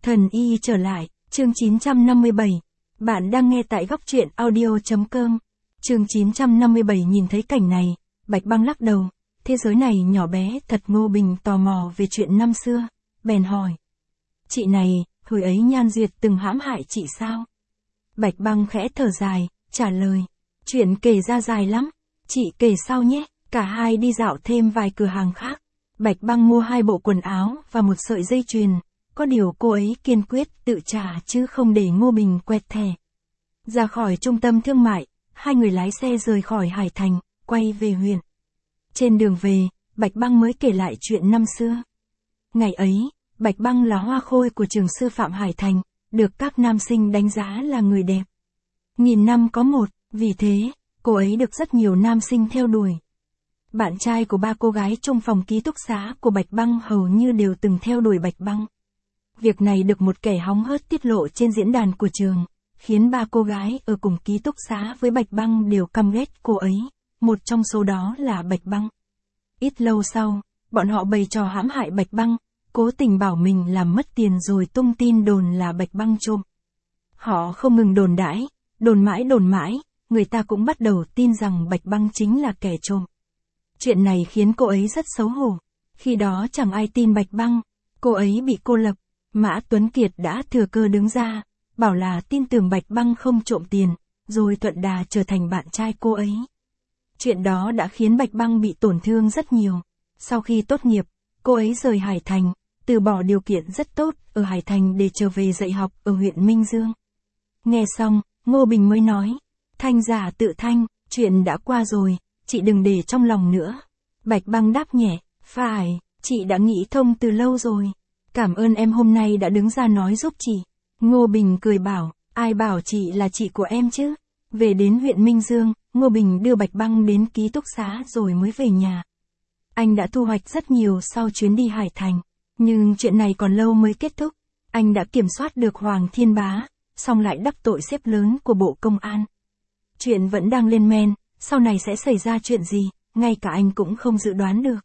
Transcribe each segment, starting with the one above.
Thần y trở lại, chương 957. Bạn đang nghe tại góc truyện audio.com. Chương 957 nhìn thấy cảnh này, Bạch Băng lắc đầu. Thế giới này nhỏ bé thật. Ngô Bình tò mò về chuyện năm xưa, bèn hỏi. Chị này, hồi ấy Nhan Duyệt từng hãm hại chị sao? Bạch Băng khẽ thở dài, trả lời. Chuyện kể ra dài lắm, chị kể sau nhé. Cả hai đi dạo thêm vài cửa hàng khác. Bạch Băng mua 2 bộ quần áo và một sợi dây chuyền. Có điều cô ấy kiên quyết tự trả chứ không để Ngô Bình quẹt thẻ. Ra khỏi trung tâm thương mại, hai người lái xe rời khỏi Hải Thành, quay về huyện. Trên đường về, Bạch Băng mới kể lại chuyện năm xưa. Ngày ấy, Bạch Băng là hoa khôi của trường sư phạm Hải Thành, được các nam sinh đánh giá là người đẹp. 1000 năm có một, vì thế, cô ấy được rất nhiều nam sinh theo đuổi. Bạn trai của 3 cô gái trong phòng ký túc xá của Bạch Băng hầu như đều từng theo đuổi Bạch Băng. Việc này được một kẻ hóng hớt tiết lộ trên diễn đàn của trường, khiến 3 cô gái ở cùng ký túc xá với Bạch Băng đều căm ghét cô ấy, một trong số đó là Bạch Băng. Ít lâu sau, bọn họ bày trò hãm hại Bạch Băng, cố tình bảo mình làm mất tiền rồi tung tin đồn là Bạch Băng trộm. Họ không ngừng đồn đồn mãi, người ta cũng bắt đầu tin rằng Bạch Băng chính là kẻ trộm. Chuyện này khiến cô ấy rất xấu hổ. Khi đó chẳng ai tin Bạch Băng, cô ấy bị cô lập. Mã Tuấn Kiệt đã thừa cơ đứng ra, bảo là tin tưởng Bạch Băng không trộm tiền, rồi thuận đà trở thành bạn trai cô ấy. Chuyện đó đã khiến Bạch Băng bị tổn thương rất nhiều. Sau khi tốt nghiệp, cô ấy rời Hải Thành, từ bỏ điều kiện rất tốt ở Hải Thành để trở về dạy học ở huyện Minh Dương. Nghe xong, Ngô Bình mới nói, thanh giả tự thanh, chuyện đã qua rồi, chị đừng để trong lòng nữa. Bạch Băng đáp nhẹ, phải, chị đã nghĩ thông từ lâu rồi. Cảm ơn em hôm nay đã đứng ra nói giúp chị. Ngô Bình cười bảo, ai bảo chị là chị của em chứ. Về đến huyện Minh Dương, Ngô Bình đưa Bạch Băng đến ký túc xá rồi mới về nhà. Anh đã thu hoạch rất nhiều sau chuyến đi Hải Thành, nhưng chuyện này còn lâu mới kết thúc. Anh đã kiểm soát được Hoàng Thiên Bá, xong lại đắc tội sếp lớn của Bộ Công an. Chuyện vẫn đang lên men, sau này sẽ xảy ra chuyện gì, ngay cả anh cũng không dự đoán được.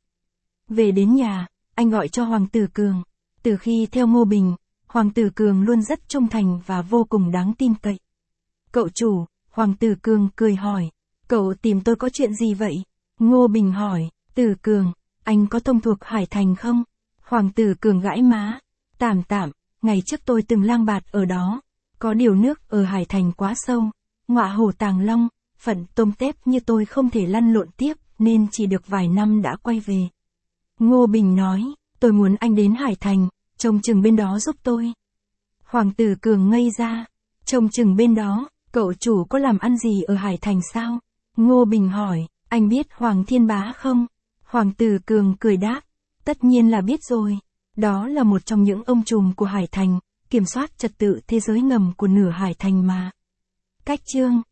Về đến nhà, anh gọi cho Hoàng Tử Cường. Từ khi theo Ngô Bình, Hoàng Tử Cường luôn rất trung thành và vô cùng đáng tin cậy. Cậu chủ, Hoàng Tử Cường cười hỏi, cậu tìm tôi có chuyện gì vậy? Ngô Bình hỏi, Tử Cường, anh có thông thuộc Hải Thành không? Hoàng Tử Cường gãi má, tạm, ngày trước tôi từng lang bạt ở đó. Có điều nước ở Hải Thành quá sâu, ngọa hổ tàng long, phận tôm tép như tôi không thể lăn lộn tiếp nên chỉ được vài năm đã quay về. Ngô Bình nói, tôi muốn anh đến Hải Thành, trông chừng bên đó giúp tôi. Hoàng Tử Cường ngây ra, trông chừng bên đó, cậu chủ có làm ăn gì ở Hải Thành sao? Ngô Bình hỏi, anh biết Hoàng Thiên Bá không? Hoàng Tử Cường cười đáp, tất nhiên là biết rồi. Đó là một trong những ông trùm của Hải Thành, kiểm soát trật tự thế giới ngầm của nửa Hải Thành mà. Cách chương